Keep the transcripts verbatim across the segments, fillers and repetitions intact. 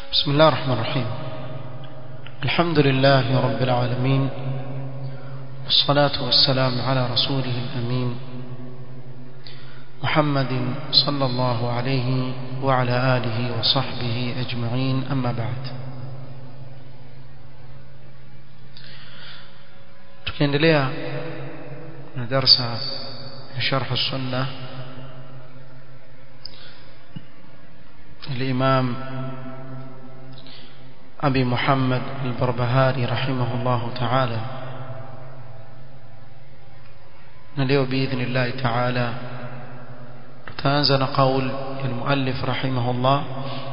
بسم الله الرحمن الرحيم. الحمد لله رب العالمين، والصلاة والسلام على رسوله الأمين محمد صلى الله عليه وعلى آله وصحبه أجمعين. أما بعد، tukiendelea na darasa ya sharh as-sunnah الإمام أبي محمد البربهاري رحمه الله تعالى. نليو بإذن الله تعالى تنزل قول المؤلف رحمه الله: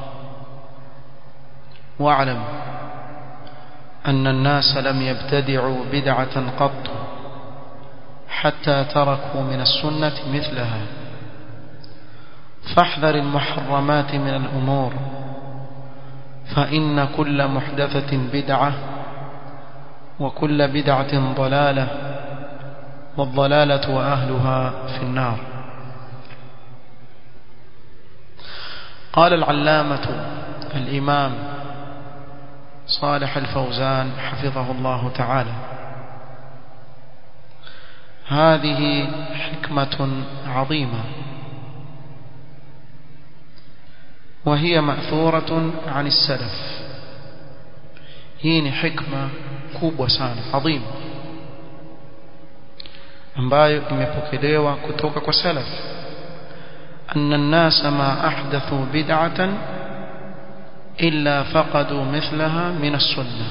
واعلم أن الناس لم يبتدعوا بدعة قط حتى تركوا من السنة مثلها، فاحذر المحرمات من الأمور، فإن كل محدثة بدعة وكل بدعة ضلالة والضلالة وأهلها في النار. قال العلامة الإمام صالح الفوزان حفظه الله تعالى: هذه حكمة عظيمة، وهي مأثورة عن السلف. هي حكمة kubwa sana adhim ambayo imepokelewa kutoka kwa salaf: anna an-nasa ma ahdathu bid'atan illa faqadu mithlaha min as-sunnah,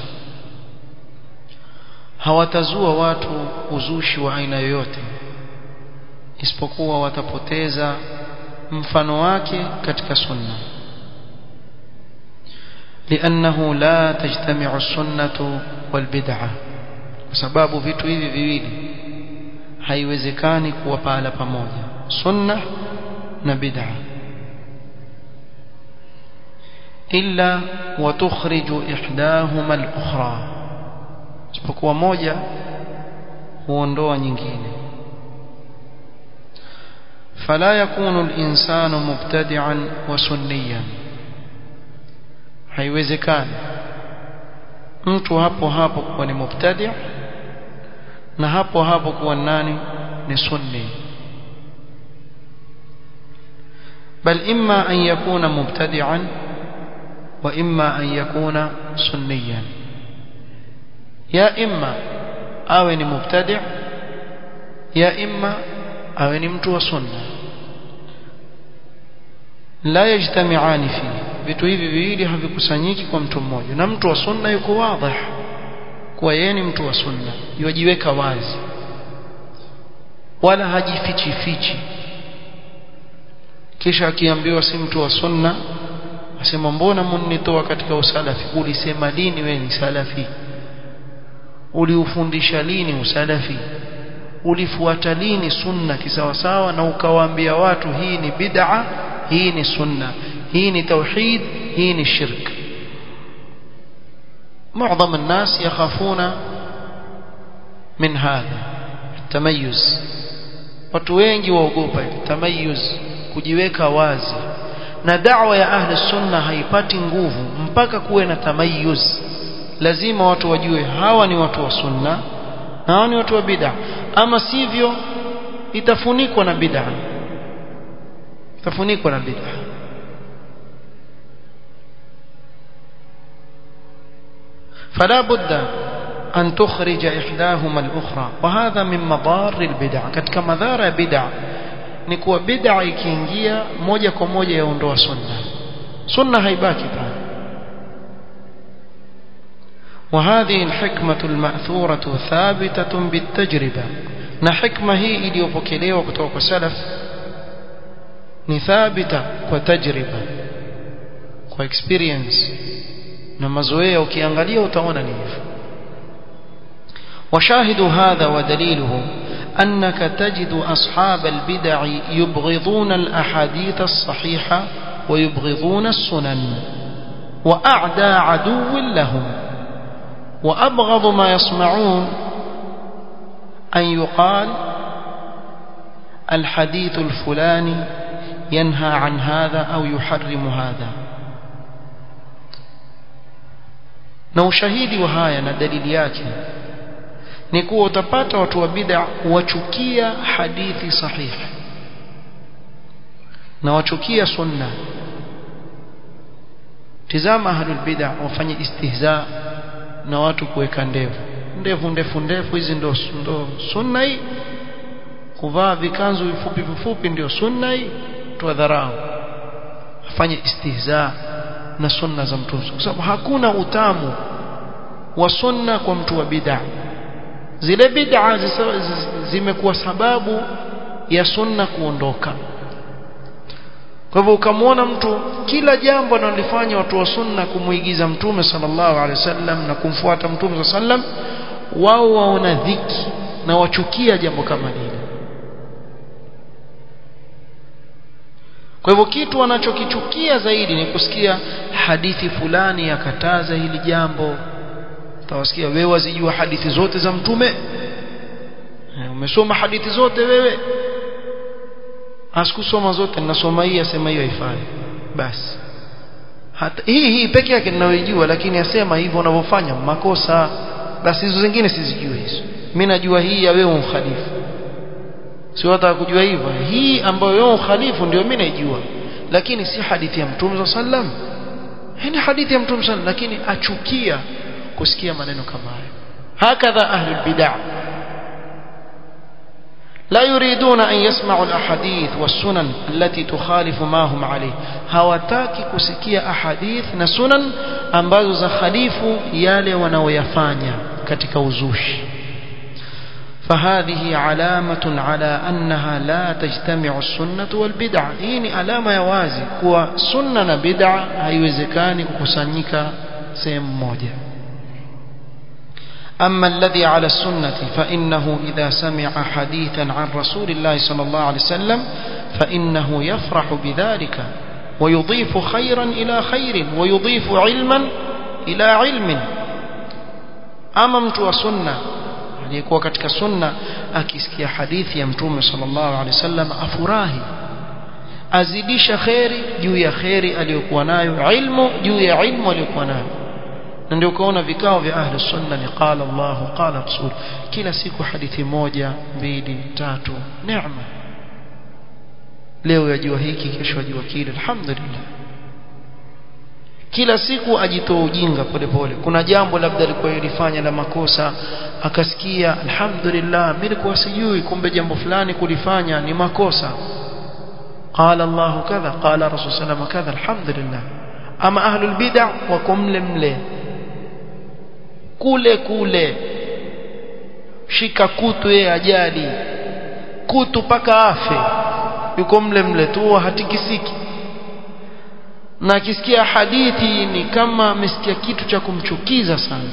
hawatazua watu uzushi wa aina yoyote isipokuwa watapoteza mfano wake katika sunna. لأنه لا تجتمع السنة والبدعة، وسبب vitu hivi viwili haiwezekani kuwa pahala pamoja, sunna na bid'a, illa watukhriju ihdahuma al-ukhra, isipokuwa moja huondoa nyingine. فلا يكون الإنسان مبتدعا وسنيا، haiwezekani mtu hapo hapo kuwa ni mubtadi' na hapo hapo kuwa nani ni sunni, bal imma an yakuna mubtadi'an wa imma an yakuna sunniyan. ya imma awe ni mubtadi' ya imma awe ni mtu wa sunna, la yajtami'ani fi, vitu hivi viwili havikusanyiki kwa mtu mmoja. Na mtu wa sunna yuko wazi kwa yeye ni mtu wa sunna, yujiweka wazi wala hajifichi fichi, kisha akiambiwa si mtu wa sunna asema mbona mnitoa katika usalafi? Ulisema lini wewe ni salafi? Uliufundisha lini usalafi? Ulifuata lini sunna kisawasawa na ukawaambia watu hii ni bid'a, hii ni sunna, hii ni tauhid, hii ni shirk? معظم الناس يخافون من هذا التميز. watu wengi waogopa tamayuz, kujiweka wazi, na da'wa ya ahli sunna haipati nguvu mpaka kuwe na tamayuz. Lazima watu wajue hawa ni watu wa sunna na hawa ni watu wa bid'a, ama sivyo itafunikwa na bid'a, itafunikwa na bid'a. فلا بد أن تخرج إحداهما الأخرى، وهذا من مضار البدع. katika madhara ya bid'a ni kuwa bid'a ikiingia moja kwa moja yaondoa sunna, sunna haibaki pale. وهذه الحكمة المأثورة ثابتة بالتجربة، na hikma hii iliyopokelewa kutoka kwa salaf ni thabita kwa tajriba, kwa experience na mazoea. Ukiangalia utaona ni hivyo. وشاهد هذا ودليله أنك تجد أصحاب البدع يبغضون الأحاديث الصحيحة ويبغضون السنن، وأعدى عدو لهم، وأبغض ما يسمعون أن يقال الحديث الفلاني ينهى عن هذا أو يحرم هذا. na ushahidi wa haya na dalili yake ni kuwa utapata watu wa bid'a wachukia hadithi sahihi na wachukia sunna. Tizama ahlul bid'a wafanye istihza na watu kuweka ndevu ndevu ndefu ndefu hizi ndo ndo sunna hii, kuvaa vikanzu vifupi vifupi ndio sunna hii, tuadharau. Afanye istihza na sunna za mtume, kwa sababu hakuna utamu wa sunna kwa mtu wa bid'a. Zile bid'a zimekuwa sababu ya sunna kuondoka. Kwa hivyo ukamwona mtu kila jambo analofanya watu wa sunna kumuigiza mtume sallallahu alaihi wasallam na kumfuata mtume sallam, wao waona dhiki na wachukia jambo kama hili. Kwa hivyo kitu wanachokichukia zaidi ni kusikia hadithi fulani yakataza hili jambo. Utawasikia wewe wazijua hadithi zote za mtume, umesoma hadithi zote wewe. Asikusoma zote, ninasoma hii, asema hiyo haifai. Basi hata hii hii peke yake ninayojua, lakini asema hivyo unavyofanya makosa. Basi hizo zingine sizijui hizo. Mimi najua hii ya wewe umkhalifu. Sio hata kujua hivyo. Hii ambayo wewe umkhalifu ndio mimi naijua. Lakini si hadithi ya Mtume sallam. Hii ni hadithi ya Mtume sallam, lakini achukia kusikia maneno kama hayo. Hakadha ahlul bid'ah لا يريدون أن يسمعوا الأحاديث والسنن التي تخالف ما هم عليه. hawataki kusikia ahadith na sunan ambazo za khalifu yale wanaoyafanya katika uzushi. فهذه علامة على أنها لا تجتمع السنة والبدعة. hii ni alama ya wazi kuwa sunna na bid'a haiwezekani kukusanyika sehemu moja. أما الذي على السنة فإنه إذا سمع حديثا عن رسول الله صلى الله عليه وسلم فإنه يفرح بذلك ويضيف خيرا إلى خير ويضيف علما إلى علم. أما mtu wa sunna aliyekuwa katika sunna akisikia hadithi ya mtume sallallahu alaihi wasallam afurahi, azidisha khairi juu ya khairi aliyokuwa nayo, ilmu juu ya ilmu aliyokuwa nayo. Na ndio ukaona vikao vya ahli sunna ni qala Allah qala rasul, kila siku hadithi moja mbili tatu, neema. Leo yajua hiki, kesho yajua kile, alhamdulillah. Kila siku ajitoa ujinga pole pole. Kuna jambo labda alikuwa yalifanya la makosa, akasikia alhamdulillah mimi nilikuwa sijui, kumbe jambo fulani kulifanya ni makosa. Qala Allah kadha qala rasul sallallahu kadha, alhamdulillah. Ama ahlul bid'ah wako mle mle kule kule, shika kutu yeye ajali kutu paka afe, yuko mle mle tu hatikisiki. Na akisikia hadithi ni kama amesikia kitu cha kumchukiza sana,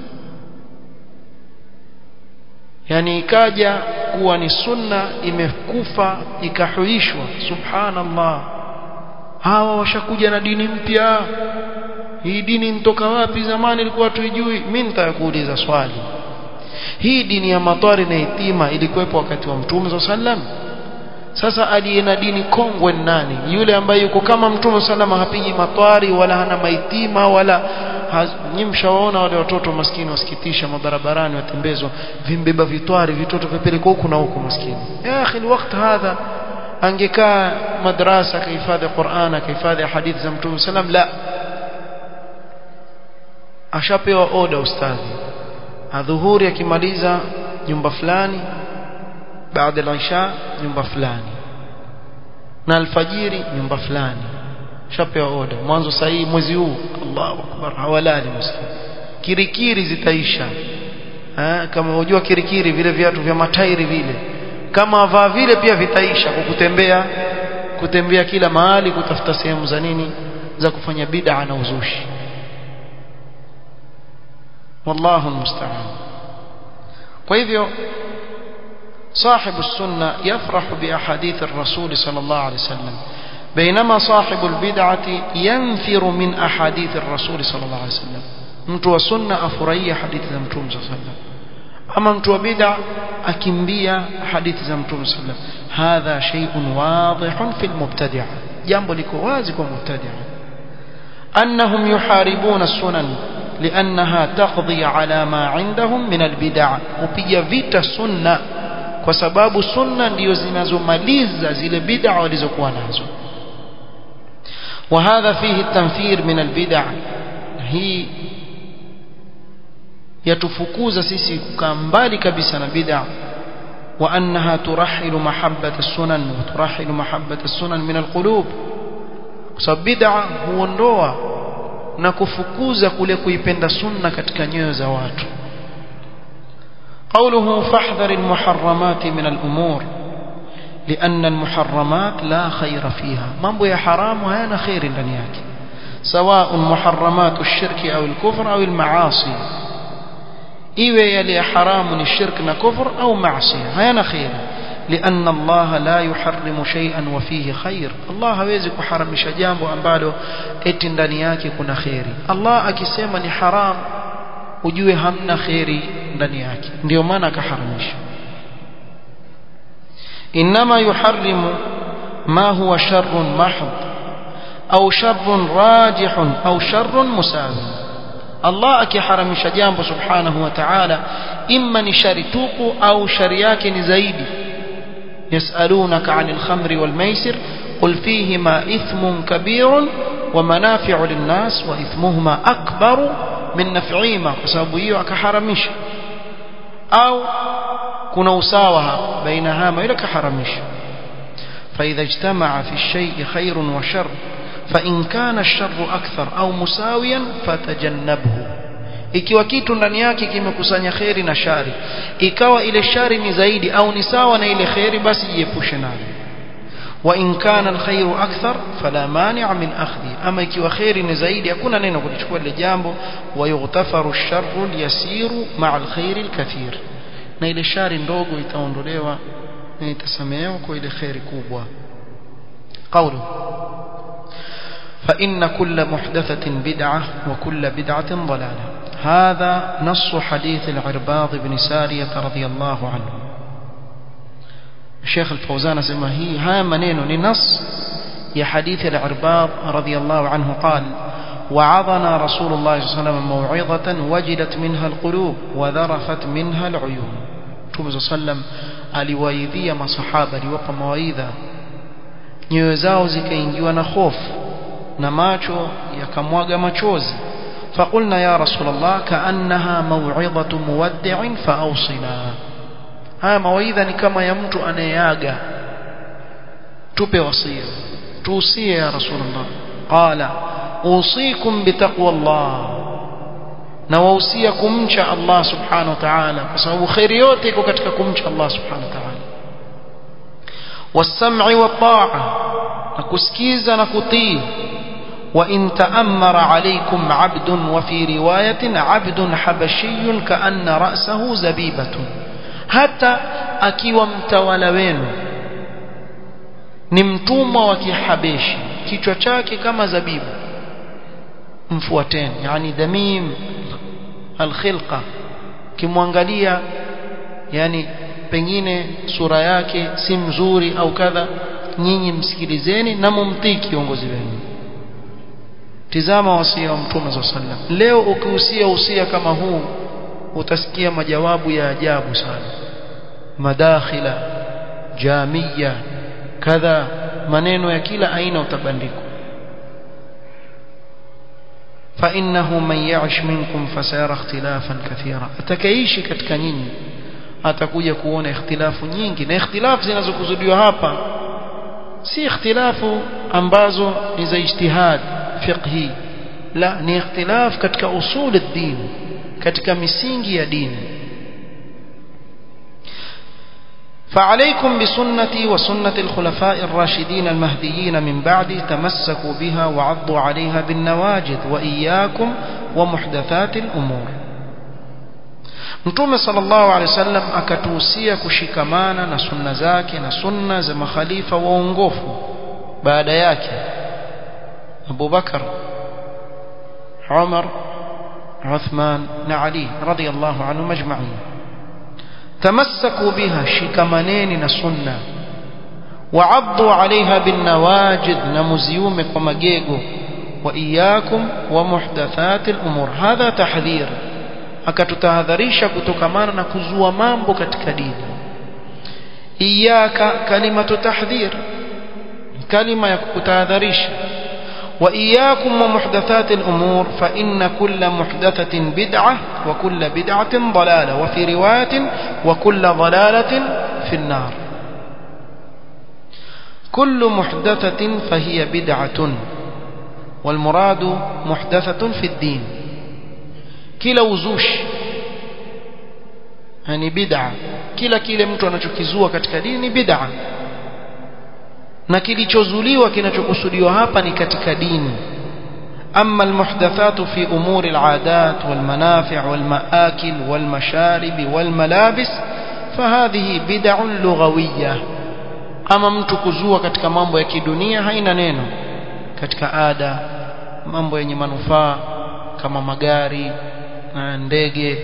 yani ikaja kuwa ni sunna imekufa ikahuishwa. Subhanallah, hawa washakuja na dini mpya. Hii dini inatoka wapi? Zamani ilikuwa tuijui. Mimi nitakuuliza swali, hii dini ya matwari na itima ilikuwepo wakati wa Mtume sallam? Sasa aliye na dini kongwe nani? Yule ambaye yuko kama Mtume sallam, hapigi matwari wala hana maitima wala nyinyi mshawaona wale watoto maskini wasikitisha mabarabarani, watembezwa vimbeba vitwari, vitoto vipelekwa huku na huko maskini. Ya akhi, wakati hadha angekaa madrasa kahifadhi Qur'ana, kahifadhi hadithi za Mtume sallam. La, ashapewa oda ustadhi, adhuhuri akimaliza nyumba fulani, baada ya isha nyumba fulani, na alfajiri nyumba fulani. Ashapewa oda mwanzo sahihi mwezi huu. Allahu akbar, hawalali maskini. Kirikiri zitaisha. Ha, kama unajua kirikiri vile viatu vya matairi vile, kama vaa vile pia vitaisha kwa kutembea kutembea kila mahali kutafuta sehemu za nini, za kufanya bid'a na uzushi. Wallahu almusta'an. Kwa hivyo صاحب السنة يفرح بأحاديث الرسول صلى الله عليه وسلم، بينما صاحب البدعة ينفر من أحاديث الرسول صلى الله عليه وسلم. mtu wa sunna afurahia hadithi za Mtume صلى الله عليه وسلم, ama mtu wa bid'a akimbia hadithi za Mtume صلى الله عليه وسلم. hadha shay'un wadihun fil mubtadi'a, jambo liko wazi kwa mubtadi'a. annahum yuharibuna as-sunan لأنها تقضي على ما عندهم من البدع وبيجا vita sunna kwa sababu sunna ndio zinazomaliza zile bid'a walizokuwa nazo. وهذا فيه التنفير من البدع hii yatufukuza sisi kukaa mbali kabisa na bid'a. وأنها ترحل محبة السنن وترحل محبة السنن من القلوب kwa bid'a huondoa na kufukuza kule kuipenda sunna katika nyoyo za watu. قوله فاحذر المحرمات من الأمور لأن المحرمات لا خير فيها mambo ya haramu hayana khairi ndani yake سواء محرمات الشرك أو الكفر أو المعاصي iwe yale ya haramu ni shirk na kufur au maasi hayana khair لأن الله لا يحرم شيئا وفيه خير الله hawezi kuharamisha jambo ambalo eti ndani yake kuna khairi. Allah akisema ni haram ujue hamna khairi ndani yake ndio maana akaharamisha. inma yuharrimu ma huwa sharrun mahd au sharrun rajihun au sharrun musawi. Allah akiharamisha jambo subhanahu wa ta'ala imma ni shari tupu au shari yake ni zaidi. يسألونك عن الخمر والميسر قل فيهما إثم كبير ومنافع للناس وإثمهما أكبر من نفعهما فسبب hiyo akaharamisha au kuna usawa baina hama ile kaharamisha. فإذا اجتمع في الشيء خير وشر فإن كان الشر أكثر أو مساويا فتجنبه. ikiwa kitu ndani yake kimekusanya khairi na shari ikawa ile shari ni zaidi au ni sawa na ile khairi basi jiepushe nayo. wa in kana alkhairu akthar fala mani'a min akhdhi ama ikiwa khairi ni zaidi hakuna neno kulichukua ile jambo. wa yughtafaru ash-sharru yasiru ma'a alkhairi alkathir na ile shari ndogo itaondolewa na itasamehewa kwa ile khairi kubwa. qawlu فإن كل محدثة بدعة وكل بدعة ضلالة. هذا نص حديث العرباض بن سارية رضي الله عنه. الشيخ الفوزان اسمه هي ها منين لنص يا حديث العرباض رضي الله عنه قال وعظنا رسول الله صلى الله عليه وسلم موعظة وجلت منها القلوب وذرفت منها العيون. صلى الله عليه وسلم aliwaidhia masahaba aliwapa mawaidha nyoyo zao zikaingiwa na hofu na macho yakamwaga machozi. فقلنا يا رسول الله كأنها موعظة مودع فأوصنا. haya mawaidha ni kama ya mtu anayeaga tupe wasia tuusie ya Rasulullah. qala usikum bitaqwa Allah na wausia kumcha Allah subhanahu wa ta'ala kwa sababu khairi yote iko katika kumcha Allah subhanahu wa ta'ala. was-sam'i wat-ta'a na kusikiza na kutii. وإن تأمر عليكم عبد وفي رواية عبد حبشي كأن رأسه زبيبة. حتى akiwa mtawala wenu ni mtumwa wa kihabeshi kichwa chake kama zabibu mfuateni yani damim alkhilqa kimwangalia yani pengine sura yake si mzuri au kadha nyinyi msikilizeni na mumtii kiongozi wenu. Tizama wasia wa Mtume صلى الله عليه وسلم. Leo ukihusia usia kama huu utasikia majawabu ya ajabu sana. Madakhila, jamia, kadha maneno ya kila aina utabandikwa. Fa innahu man ya'ish minkum fasayara ikhtilafan kathira. Atakaishi katika nyinyi atakuja kuona ikhtilafu nyingi na ikhtilafu zinazokusudiwa hapa si ikhtilafu ambazo ni za ijtihad fiqhi la ni ikhtilaf katika usul ad-din katika misingi ya dini. فعليكم بسنتي وسنة الخلفاء الراشدين المهديين من بعدي تمسكوا بها وعضوا عليها بالنواجذ وإياكم ومحدثات الأمور. Mtume sallallahu alaihi wasallam akatuhusia kushikamana na sunna zake na sunna za makhalifa waongofu baada yake Abu Bakar, Umar, Uthman na Ali radhiyallahu anhum ajma'in. تمسكوا بها شكمانين نسنة وعضوا عليها بالنواجد نمزيوم ومجيغو وإياكم ومحدثات الأمور هذا تحذير akatutahadharisha kutokamana na kuzua mambo katika dini. Iyaka kalimatu tahdhir, kalima ya kutahadharisha. Wa iyyakum wa muhdathatil umur fa inna kulla muhdathatin bid'ah wa kulla bid'atin dalalah wa fi riwayatin wa kulla dalalatin fi an-nar. Kullu muhdathatin fa hiya bid'atun wal muradu muhdathatun fi ad-din. Kila uzushi ni bid'a, kila kile mtu anachokizua katika dini ni bid'a, na kilichozuliwa kinachokusudiwa hapa ni katika dini. Amma almuhdathatu fi umuri aladat walmanafi' walmaakil walmasharib walmalabis fahadhihi bid'un lughawiyyah. Ama mtu kuzua katika mambo ya kidunia haina neno, katika ada, mambo yenye manufaa kama magari, ndege,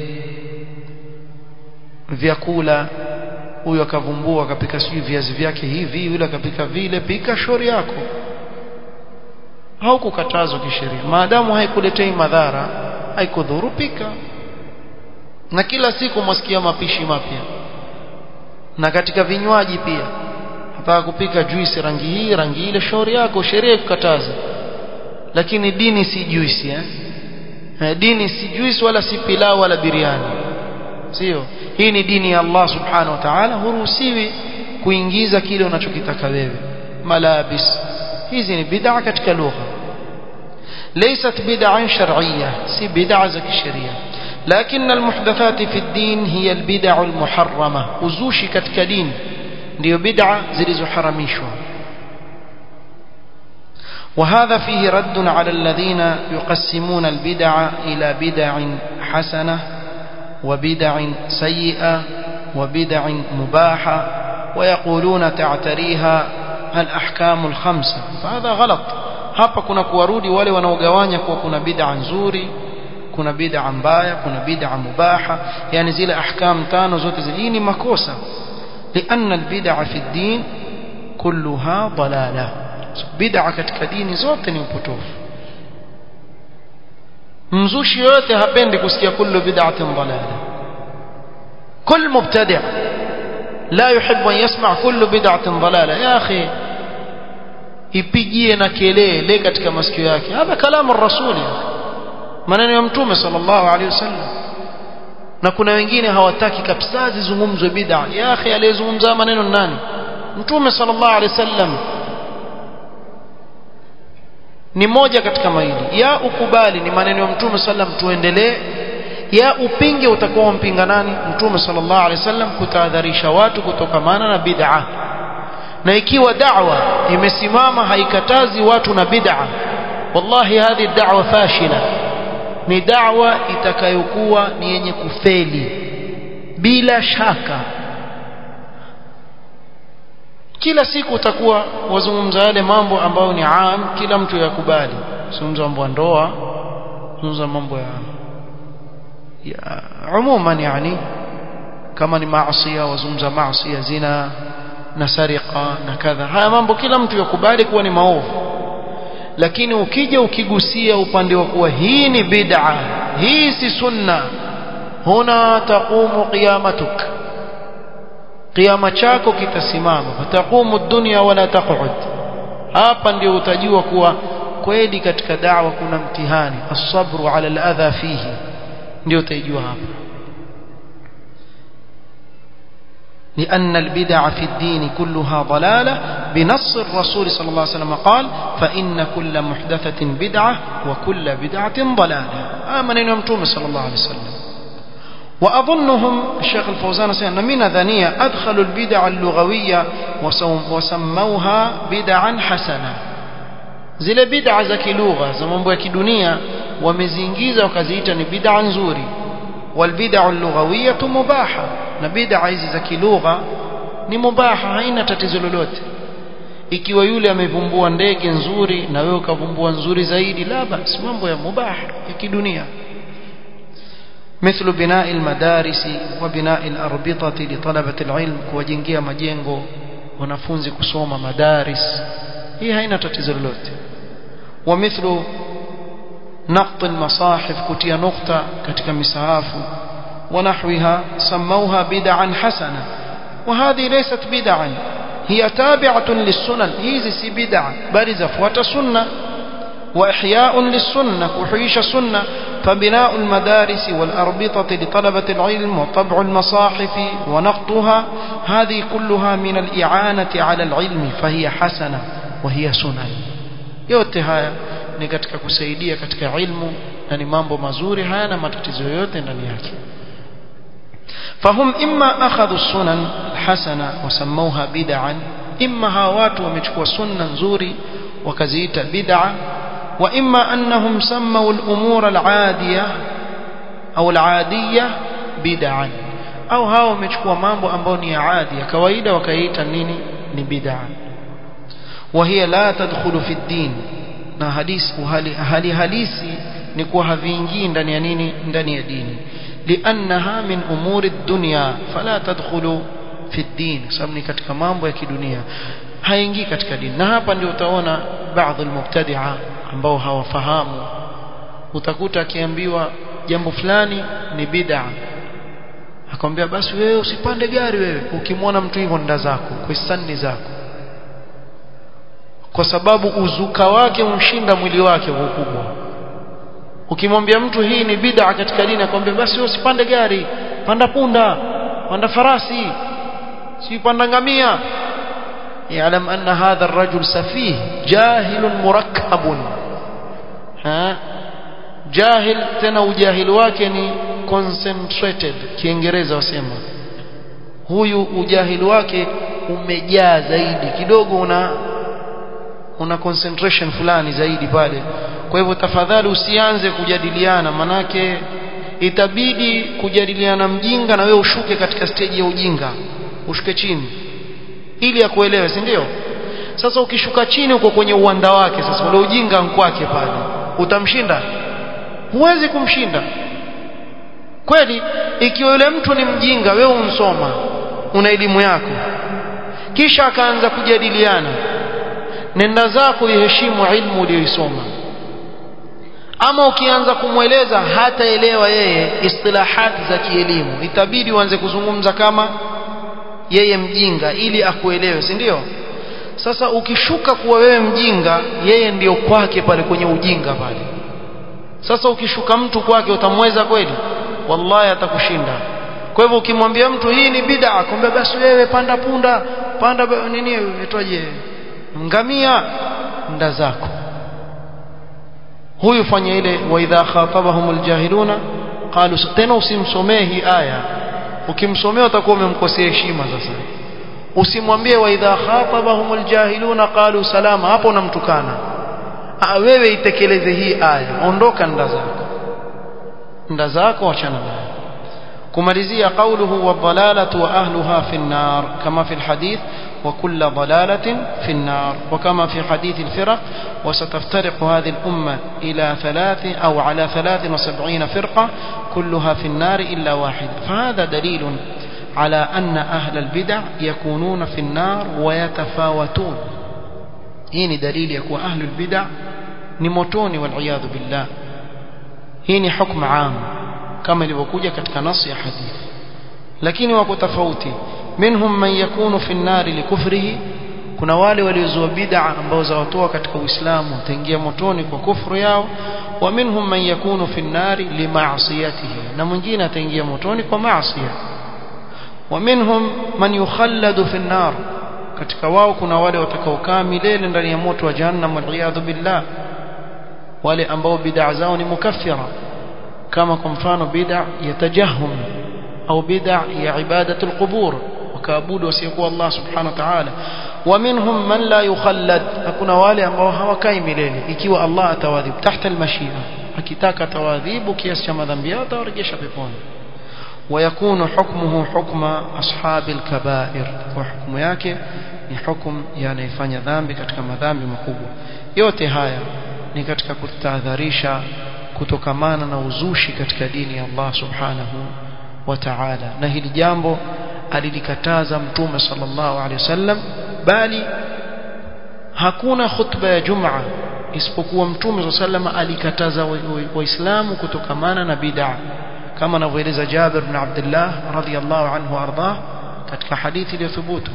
vyakula, huyo akavumbua akapika sijui viazi vyake hivi, yule akapika vile, pika shauri yako, haukukatazwa kisheria maadamu haikuletei madhara, haikudhuru, pika. Na kila siku mwasikia mapishi mapya, na katika vinywaji pia, hata kupika juice rangi hii rangi ile, shauri yako, sheria ikukataza. Lakini dini si juice eh dini si juice wala si pilau wala biriani, sio. Hii ni dini ya Allah subhanahu wa ta'ala, huruhusiwi kuingiza kile unachokitaka wewe. Malabis hizi ni bid'a katika lugha, laysat bid'an shar'iyyah, si bid'a za kisheria. Lakini almuhdathati fi ad-din hiya albid'a almuharrama, uzushi katika dini ndio bid'a zilizoharamishwa. وهذا فيه رد على الذين يقسمون البدع إلى بدع حسنة وبدع سيئة وبدع مباحة ويقولون تعتريها الأحكام الخمسة، فهذا غلط. hapa kuna kuwarudi wale wanaogawanya kwa kuna bid'a nzuri, kuna bid'a mbaya, kuna bid'a mubaha, yani zile ahkam tano zote zile. Hii ni makosa, لأن البدع في الدين كلها ضلالة. bid'a katika dini zote ni upotofu. mzushi yote hapendi kusikia kullu bid'atin dalala. kull mubtadi' la yuhibbu an yasma' kullu bid'atin dalala. ya akhi, ipigie na kelele katika masikio yake, hapa kalamu rasuli, maneno ya mtume sallallahu alaihi wasallam. Na kuna wengine hawataki kabisa zizungumzwe bid'a. ya akhi, aliyezungumza maneno nani? mtume sallallahu alaihi wasallam. Ni moja katika maili, ya ukubali ni maneno ya mtume sallam tuendelee, ya upinge utakuwa umpinga nani? mtume sallallahu alaihi wasallam, kutahadharisha watu kutokamana na bid'a. Na ikiwa da'wa imesimama haikatazi watu na bid'a, wallahi hadhi da'wa fashila, ni da'wa itakayokuwa ni yenye kufeli bila shaka. Kila siku utakuwa wazungumza yale mambo ambayo ni aam, kila mtu yakubali. Zungumza mambo ya ndoa, zungumza mambo ya ya umuman, yani kama ni maasi, wazungumza maasi, zina na sariqa na kadha. Haya mambo kila mtu yakubali kuwa ni maovu. Lakini ukija ukigusia upande wa kuwa hii ni bid'a, hii si sunna, huna taqumu qiyamatuk, qiyama chako kitasimama. Fataqumu ad-dunya wala taq'ud. Hapa ndio utajua kuwa kweli katika da'wa kuna mtihani. As-sabru 'ala al-adha fihi, ndio utajua hapa. لأن البدع في الدين كلها ضلالة بنص الرسول صلى الله عليه وسلم قال فإن كل محدثة بدعة وكل بدعة ضلالة. آمن يوم صلى الله عليه وسلم. وأظنهم الشيخ الفوزان سيئنا من ذنية أدخلوا البدع اللغوية وسموها بدعا حسنة. zile bid'a za kilugha za mambo ya kidunia wameziingiza wakaziita ni bid'a nzuri. wal bid'a al-lughawiyya mubaha, na bid'a hizi za kilugha ni mubaha, haina tatizo lolote. Ikiwa yule amevumbua ndege nzuri na wewe ukavumbua nzuri zaidi, la basi, mambo ya mubaha ya kidunia. مثل بناء المدارس وبناء الأربطة لطلبة العلم, kuwajengea majengo wanafunzi kusoma madaris, hii haina tatizo lolote. ومثل نقط المصاحف كتيا نقطة كتك مساحف ونحوها سموها بدعا حسنة وهذه ليست بدعا هي تابعة للسنن هذه سي بدعة بل زفوة سنة وإحياء للسنة وحيش السنة فبناء المدارس والأربطة لطلبة العلم وطبع المصاحف ونقطها هذه كلها من الإعانة على العلم فهي حسنة وهي سنن yote haya ni katika kusaidia katika ilmu na ni mambo mazuri hayana matatizo yote ndani yake fahum imma akhadhu sunan hasana wasamauha bid'an imma hawa watu wamechukua sunna nzuri wakaziita bid'a wa imma annahum sammu al-umur al-'adiyah au al-'adiyah bid'an au hawa wamechukua mambo ambayo ni ya adi ya kawaida wakaita nini ni bid'a وهي لا تدخل في الدين na hadisi hali halisi ni kuwa haviingii ndani ya nini ndani ya dini liannaha min umuri dunya fala tadkhulu fi din sababu ni katika mambo ya kidunia haingii katika dini na hapa ndio utaona baadhi almubtadi'a ambao hawafahamu utakuta akiambiwa jambo fulani ni bid'a akamwambia basi wewe usipande gari wewe ukimwona mtu hivyo nda zako kwa sanni zako kwa sababu uzuka wake umshinda mwili wake kwa ukubwa ukimwambia mtu hii ni bid'a katika dini akwambia basi wewe usipande gari panda punda panda farasi si panda ngamia يعلم أن هذا الرجل سفيه جاهل مركب ها جاهل tena ujahili wake ni concentrated kiingereza wasema huyu ujahili wake umejaa zaidi kidogo una una concentration fulani zaidi pale kwa hivyo tafadhali usianze kujadiliana manake itabidi kujadiliana mjinga na wewe ushuke katika stage ya ujinga ushuke chini ili akuelewe si ndio sasa ukishuka chini uko kwenye uwanda wake sasa ule ujinga kwake pale utamshinda huwezi kumshinda kweli ikiwa yule mtu ni mjinga wewe unsoma una elimu yako kisha akaanza kujadiliana nenda zako iheshimu ilmu uliyosoma ama ukianza kumweleza hataelewa yeye istilahat za kielimu itabidi uanze kuzungumza kama yeye mjinga ili akuelewe si ndio sasa ukishuka kuwa wewe mjinga yeye ndio kwake pale kwenye ujinga pale sasa ukishuka mtu kwake utamweza kweli wallahi atakushinda kwa hivyo ukimwambia mtu hii ni bid'a akwambia basi wewe panda punda panda nini unaitwaje ngamia nda zako huyu fanya ile wa idha khatabahumul jahiluna qalu tena usimsomee hii aya ukimsomea utakuwa umemkosea heshima sasa usimwambie wa idha khatabahumul jahiluna qalu salama hapo unamtukana wewe itekeleze hii aya ondoka nda zako nda zako achana nayo kumalizia qawluhu wa dhalalatu wa ahluha fi an-nar kama fi al-hadith وكل ضلالة في النار وكما في حديث الفرق وستفترق هذه الأمة إلى ثلاث أو على ثلاث وسبعين فرقة كلها في النار إلا واحد فهذا دليل على أن أهل البدع يكونون في النار ويتفاوتون هنا دليل يكون أهل البدع نموتون والعياذ بالله هنا حكم عام كما لبقوجة كتك نص حديث لكن وكو تفاوتي منهم من يكون في النار لكفره kuna wale waliozua bid'a ambao zawatoa katika Uislamu wataingia motoni kwa kufuru yao wa minhum man yakunu fi an-nari li ma'siyatihi na mwingine ataingia motoni kwa maasi wa minhum man yukhalladu fi an-nar katika wao kuna wale watakaokaa milele ndani ya moto wa jahannam wal billah wale ambao bid'a zao ni mukaffira kama kwa mfano bid'a ya tajahhum au bid'a ya ibadatu al-qubur wakaabudu wasiyekuwa Allah subhanahu wa ta'ala wa minhum man la yukhallad hakuna wale ambao hawakai milele ikiwa Allah atawadhibu tahta al-mashia akitaka tawadhibu kiasi cha madhambi yao atawarejesha peponi ويكون حكمه حكم أصحاب الكبائر وحكم yake ni hukum yanayofanya dhambi katika madhambi makubwa yote haya ni katika kutahadharisha kutokamana na uzushi katika dini ya Allah subhanahu wa ta'ala na hili jambo alilikataza mtume sallallahu alaihi wasallam bali hakuna khutba ya Jumaa isipokuwa Mtume sallallahu alayhi alikataza waislamu kutokamana na bid'a kama anavyoeleza Jabir ibn Abdullah radhiyallahu anhu arda katika hadithi iliyothubutu.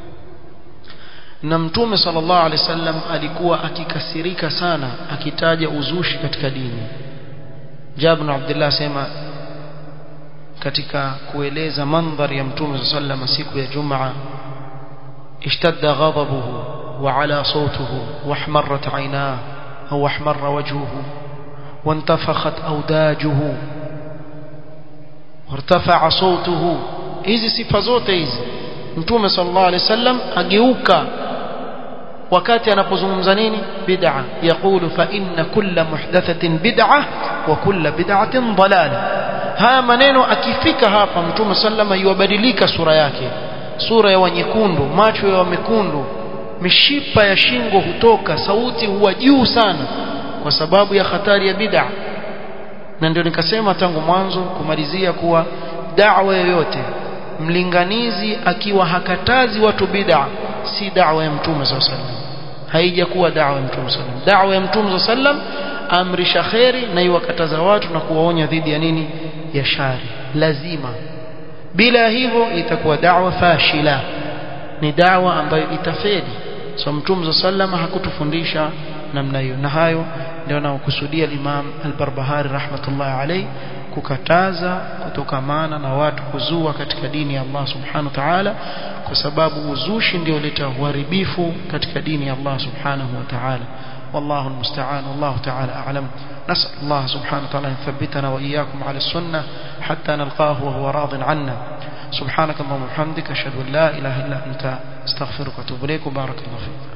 Na Mtume sallallahu alayhi wasallam alikuwa akikasirika sana akitaja uzushi katika dini. Jabir ibn Abdullah sema katika kueleza mandhari ya Mtume sallallahu alayhi wasallam siku ya Jumaa, ishtadda ghadabuhu wa ala sawtuhu wa ahmarrat aynahu au ahmarra wajhuhu wa intafakhat awdajuhu wartafa'a sawtuhu. Hizi sifa zote hizi Mtume sallallahu alayhi wasallam ageuka wakati anapozungumza nini bid'a, yaqulu fa inna kulla muhdathatin bid'ah wa kulla bid'atin dalalah. Haya maneno akifika hapa Mtume sallama yuabadilika sura yake, sura ya wanyekundu, macho ya mekundu, mishipa ya shingo hutoka, sauti huwa juu sana kwa sababu ya hatari ya bid'a. Na ndio nikasema tangu mwanzo kumalizia kuwa da'wa yoyote mlinganizi akiwa hakatazi watu bid'a si da'wa ya Mtume sallallahu alaihi wasallam, haijakuwa da'wa ya Mtume sallallahu alaihi wasallam. Da'wa ya Mtume sallallahu alaihi wasallam amrisha khairi na iwakataza watu na kuwaonya dhidi ya nini, ya shari. Lazima bila hivyo itakuwa da'wa fashila, ni da'wa ambayo itafeli. So Mtume sallallahu alaihi wasallam hakutufundisha namna hiyo, na hayo ndio anaokusudia Imam Al-Barbahari rahmatullahi alayhi kukataza kutokamana na watu kuzua katika dini ya Allah subhanahu wa ta'ala, kwa sababu uzushi ndio uleta uharibifu katika dini ya Allah subhanahu wa ta'ala. والله المستعان والله تعالى أعلم. نسأل الله سبحانه وتعالى أن يثبتنا وإياكم على السنة حتى نلقاه وهو راض عنا. سبحانك اللهم وبحمدك أشهد أن لا إله إلا أنت استغفرك وأتوب إليك. بارك الله فيك.